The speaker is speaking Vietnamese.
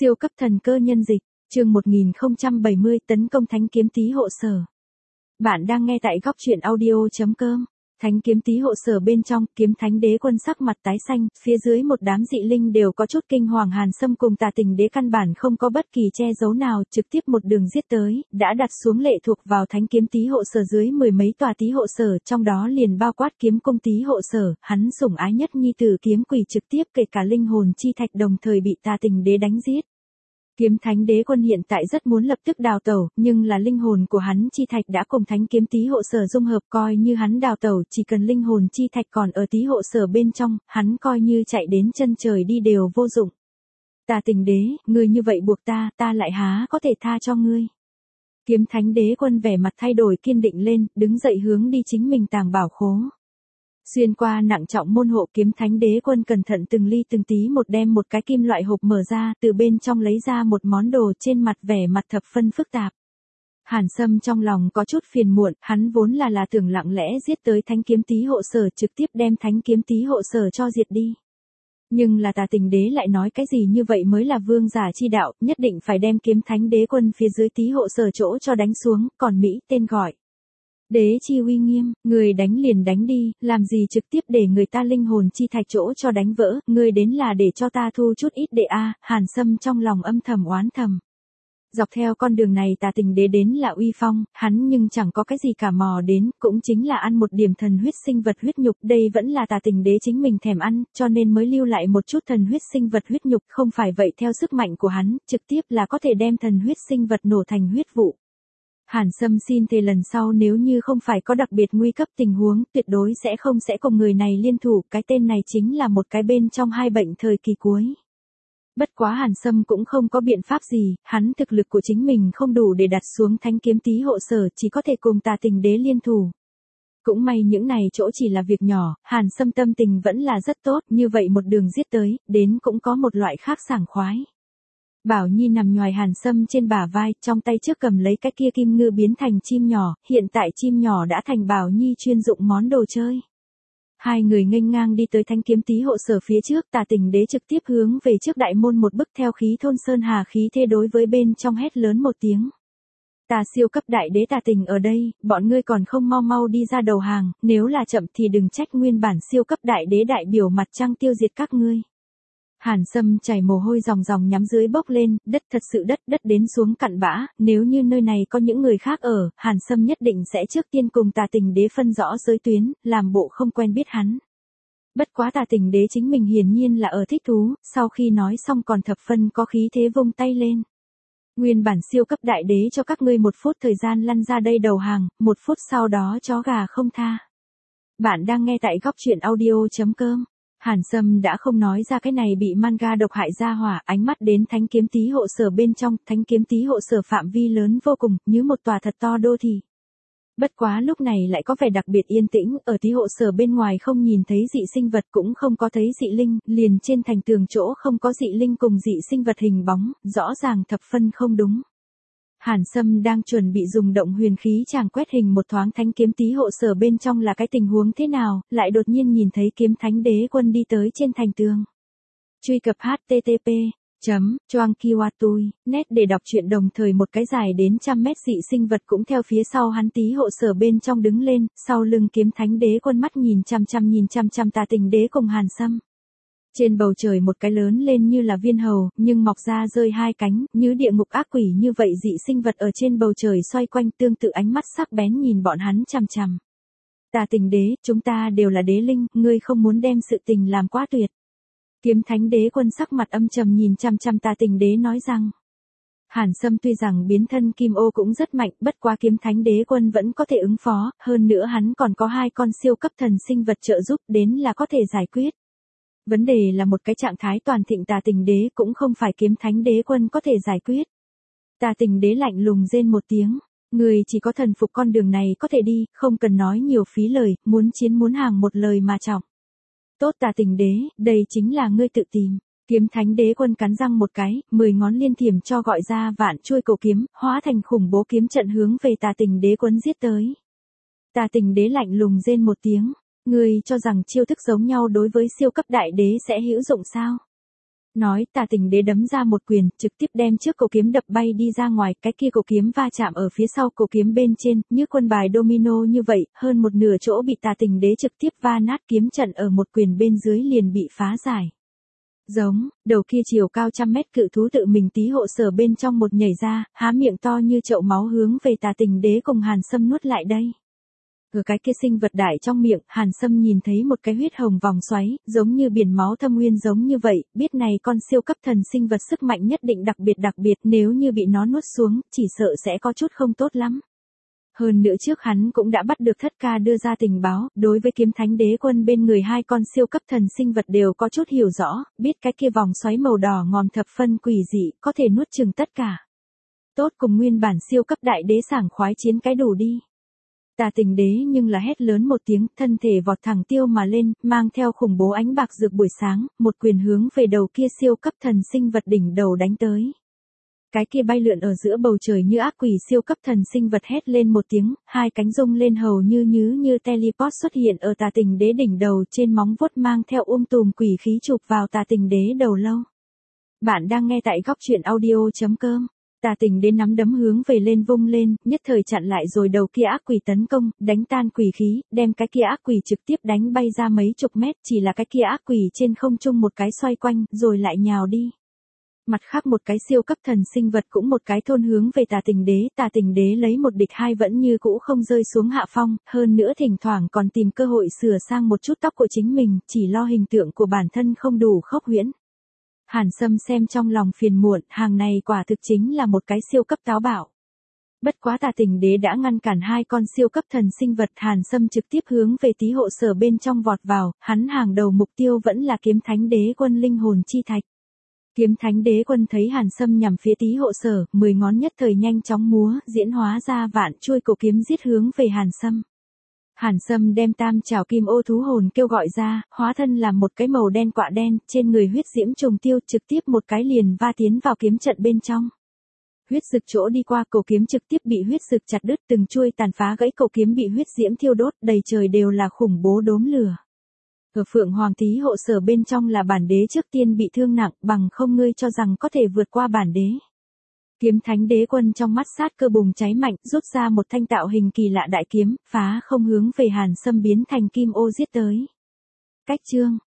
Siêu cấp thần cơ nhân dịch, chương 1070 tấn công thánh kiếm tý hộ sở. Bạn đang nghe tại góc truyện audio.com. Thánh kiếm tý hộ sở bên trong, kiếm thánh đế quân sắc mặt tái xanh, phía dưới một đám dị linh đều có chút kinh hoàng. Hàn Sâm cùng Tà Tình đế căn bản không có bất kỳ che giấu nào, trực tiếp một đường giết tới, đã đặt xuống lệ thuộc vào thánh kiếm tý hộ sở dưới mười mấy tòa tý hộ sở, trong đó liền bao quát kiếm cung tý hộ sở, hắn sủng ái nhất nhi tử kiếm quỷ trực tiếp kể cả linh hồn chi thạch đồng thời bị Tà Tình đế đánh giết. Kiếm thánh đế quân hiện tại rất muốn lập tức đào tẩu, nhưng là linh hồn của hắn chi thạch đã cùng thánh kiếm tý hộ sở dung hợp, coi như hắn đào tẩu chỉ cần linh hồn chi thạch còn ở tý hộ sở bên trong, hắn coi như chạy đến chân trời đi đều vô dụng. Tà Tình đế, ngươi như vậy buộc ta lại há có thể tha cho ngươi. Kiếm thánh đế quân vẻ mặt thay đổi kiên định lên, đứng dậy hướng đi chính mình tàng bảo khố. Xuyên qua nặng trọng môn hộ, kiếm thánh đế quân cẩn thận từng ly từng tí một đem một cái kim loại hộp mở ra, từ bên trong lấy ra một món đồ, trên mặt vẻ mặt thập phân phức tạp. Hàn Sâm trong lòng có chút phiền muộn, hắn vốn là tưởng lặng lẽ giết tới thánh kiếm tý hộ sở, trực tiếp đem thánh kiếm tý hộ sở cho diệt đi. Nhưng là Tà Tình đế lại nói cái gì như vậy mới là vương giả chi đạo, nhất định phải đem kiếm thánh đế quân phía dưới tý hộ sở chỗ cho đánh xuống, còn Mỹ tên gọi. Đế chi uy nghiêm, người đánh liền đánh đi, làm gì trực tiếp để người ta linh hồn chi thạch chỗ cho đánh vỡ, người đến là để cho ta thu chút ít đệ a. Hàn Sâm trong lòng âm thầm oán thầm. Dọc theo con đường này Tà Tình đế đến là uy phong, hắn nhưng chẳng có cái gì cả mò đến, cũng chính là ăn một điểm thần huyết sinh vật huyết nhục, đây vẫn là Tà Tình đế chính mình thèm ăn, cho nên mới lưu lại một chút thần huyết sinh vật huyết nhục, không phải vậy theo sức mạnh của hắn, trực tiếp là có thể đem thần huyết sinh vật nổ thành huyết vụ. Hàn Sâm xin thề lần sau nếu như không phải có đặc biệt nguy cấp tình huống, tuyệt đối sẽ không cùng người này liên thủ, cái tên này chính là một cái bên trong hai bệnh thời kỳ cuối. Bất quá Hàn Sâm cũng không có biện pháp gì, hắn thực lực của chính mình không đủ để đặt xuống thánh kiếm tý hộ sở, chỉ có thể cùng Tà Tình đế liên thủ. Cũng may những này chỗ chỉ là việc nhỏ, Hàn Sâm tâm tình vẫn là rất tốt, như vậy một đường giết tới, đến cũng có một loại khác sảng khoái. Bảo Nhi nằm nhoài Hàn Sâm trên bả vai, trong tay trước cầm lấy cái kia kim ngư biến thành chim nhỏ, hiện tại chim nhỏ đã thành Bảo Nhi chuyên dụng món đồ chơi. Hai người nghênh ngang đi tới thánh kiếm tý hộ sở phía trước, Tà Tình đế trực tiếp hướng về trước đại môn một bước theo khí thôn sơn hà khí thế đối với bên trong hét lớn một tiếng. Ta siêu cấp đại đế Tà Tình ở đây, bọn ngươi còn không mau đi ra đầu hàng, nếu là chậm thì đừng trách nguyên bản siêu cấp đại đế đại biểu mặt trăng tiêu diệt các ngươi. Hàn Sâm chảy mồ hôi ròng nhắm dưới bốc lên, đất thật sự đất đến xuống cặn bã, nếu như nơi này có những người khác ở, Hàn Sâm nhất định sẽ trước tiên cùng Tà Tình đế phân rõ giới tuyến, làm bộ không quen biết hắn. Bất quá Tà Tình đế chính mình hiển nhiên là ở thích thú, sau khi nói xong còn thập phân có khí thế vung tay lên. Nguyên bản siêu cấp đại đế cho các ngươi 1 phút thời gian lăn ra đây đầu hàng, 1 phút sau đó chó gà không tha. Bạn đang nghe tại góc truyện audio.com. Hàn Sâm đã không nói ra cái này bị manga độc hại ra hỏa, ánh mắt đến thánh kiếm tý hộ sở bên trong, thánh kiếm tý hộ sở phạm vi lớn vô cùng, như một tòa thật to đô thị. Bất quá lúc này lại có vẻ đặc biệt yên tĩnh, ở tý hộ sở bên ngoài không nhìn thấy dị sinh vật cũng không có thấy dị linh, liền trên thành tường chỗ không có dị linh cùng dị sinh vật hình bóng, rõ ràng thập phân không đúng. Hàn Sâm đang chuẩn bị dùng động huyền khí chàng quét hình một thoáng thánh kiếm tý hộ sở bên trong là cái tình huống thế nào, lại đột nhiên nhìn thấy kiếm thánh đế quân đi tới trên thành tường. Truy cập http://choangkiwatui.net để đọc truyện đồng thời một cái dài đến 100 mét dị sinh vật cũng theo phía sau hắn tý hộ sở bên trong đứng lên, sau lưng kiếm thánh đế quân mắt nhìn chăm chăm Tà Tình đế cùng Hàn Sâm. Trên bầu trời một cái lớn lên như là viên hầu, nhưng mọc ra rơi 2 cánh, như địa ngục ác quỷ như vậy dị sinh vật ở trên bầu trời xoay quanh tương tự ánh mắt sắc bén nhìn bọn hắn chằm chằm. Tà Tình đế, chúng ta đều là đế linh, ngươi không muốn đem sự tình làm quá tuyệt. Kiếm thánh đế quân sắc mặt âm trầm nhìn chằm Tà Tình đế nói rằng. Hàn Sâm tuy rằng biến thân kim ô cũng rất mạnh, bất quá kiếm thánh đế quân vẫn có thể ứng phó, hơn nữa hắn còn có 2 con siêu cấp thần sinh vật trợ giúp đến là có thể giải quyết. Vấn đề là một cái trạng thái toàn thịnh Tà Tình đế cũng không phải kiếm thánh đế quân có thể giải quyết. Tà Tình đế lạnh lùng rên một tiếng, người chỉ có thần phục con đường này có thể đi, không cần nói nhiều phí lời, muốn chiến muốn hàng một lời mà trọng. Tốt Tà Tình đế, đây chính là ngươi tự tìm. Kiếm thánh đế quân cắn răng một cái, 10 ngón liên thiểm cho gọi ra vạn chuôi cổ kiếm, hóa thành khủng bố kiếm trận hướng về Tà Tình đế quân giết tới. Tà Tình đế lạnh lùng rên một tiếng. Ngươi cho rằng chiêu thức giống nhau đối với siêu cấp đại đế sẽ hữu dụng sao? Nói Tà Tình Đế đấm ra một quyền, trực tiếp đem trước cổ kiếm đập bay đi ra ngoài, cái kia cổ kiếm va chạm ở phía sau cổ kiếm bên trên, như quân bài domino như vậy, hơn một nửa chỗ bị Tà Tình Đế trực tiếp va nát, kiếm trận ở một quyền bên dưới liền bị phá giải. Giống, đầu kia chiều cao 100 mét cự thú tự mình tí hộ sở bên trong một nhảy ra, há miệng to như chậu máu hướng về Tà Tình Đế cùng Hàn Sâm nuốt lại đây. Ở cái kia sinh vật đại trong miệng, Hàn Sâm nhìn thấy một cái huyết hồng vòng xoáy, giống như biển máu thâm nguyên giống như vậy, biết này con siêu cấp thần sinh vật sức mạnh nhất định đặc biệt, nếu như bị nó nuốt xuống, chỉ sợ sẽ có chút không tốt lắm. Hơn nữa trước hắn cũng đã bắt được Thất Ca đưa ra tình báo, đối với Kiếm Thánh Đế Quân bên người hai con siêu cấp thần sinh vật đều có chút hiểu rõ, biết cái kia vòng xoáy màu đỏ ngòm thập phân quỷ dị, có thể nuốt chửng tất cả. Tốt cùng nguyên bản siêu cấp đại đế sảng khoái chiến cái đủ đi. Tà Tình Đế nhưng là hét lớn một tiếng, thân thể vọt thẳng tiêu mà lên, mang theo khủng bố ánh bạc rực buổi sáng, một quyền hướng về đầu kia siêu cấp thần sinh vật đỉnh đầu đánh tới. Cái kia bay lượn ở giữa bầu trời như ác quỷ siêu cấp thần sinh vật hét lên một tiếng, hai cánh rung lên hầu như teleport xuất hiện ở Tà Tình Đế đỉnh đầu, trên móng vuốt mang theo tùm quỷ khí chụp vào Tà Tình Đế đầu lâu. Bạn đang nghe tại góc truyện audio.com. Tà Tình Đế nắm đấm hướng về lên vung lên, nhất thời chặn lại rồi đầu kia ác quỷ tấn công, đánh tan quỷ khí, đem cái kia ác quỷ trực tiếp đánh bay ra mấy chục mét, chỉ là cái kia ác quỷ trên không trung một cái xoay quanh, rồi lại nhào đi. Mặt khác một cái siêu cấp thần sinh vật cũng một cái thôn hướng về Tà Tình Đế lấy một địch hai vẫn như cũ không rơi xuống hạ phong, hơn nữa thỉnh thoảng còn tìm cơ hội sửa sang một chút tóc của chính mình, chỉ lo hình tượng của bản thân không đủ khốc huyễn. Hàn Sâm xem trong lòng phiền muộn, hàng này quả thực chính là một cái siêu cấp táo bạo. Bất quá Tà Tình Đế đã ngăn cản hai con siêu cấp thần sinh vật, Hàn Sâm trực tiếp hướng về tí hộ sở bên trong vọt vào, hắn hàng đầu mục tiêu vẫn là Kiếm Thánh Đế Quân linh hồn chi thạch. Kiếm Thánh Đế Quân thấy Hàn Sâm nhằm phía tí hộ sở, 10 ngón nhất thời nhanh chóng múa, diễn hóa ra vạn chuôi cổ kiếm giết hướng về Hàn Sâm. Hàn Sâm đem tam trảo kim ô thú hồn kêu gọi ra, hóa thân làm một cái màu đen quạ đen, trên người huyết diễm trùng tiêu, trực tiếp một cái liền va tiến vào kiếm trận bên trong. Huyết dực chỗ đi qua, cổ kiếm trực tiếp bị huyết dực chặt đứt, từng chuôi tàn phá gãy, cổ kiếm bị huyết diễm thiêu đốt, đầy trời đều là khủng bố đốm lửa. Ở Phượng Hoàng Tí hộ sở bên trong là bản đế trước tiên bị thương nặng, bằng không ngươi cho rằng có thể vượt qua bản đế. Kiếm Thánh Đế Quân trong mắt sát cơ bùng cháy mạnh, rút ra một thanh tạo hình kỳ lạ đại kiếm, phá không hướng về Hàn Sâm biến thành kim ô giết tới. Cách chương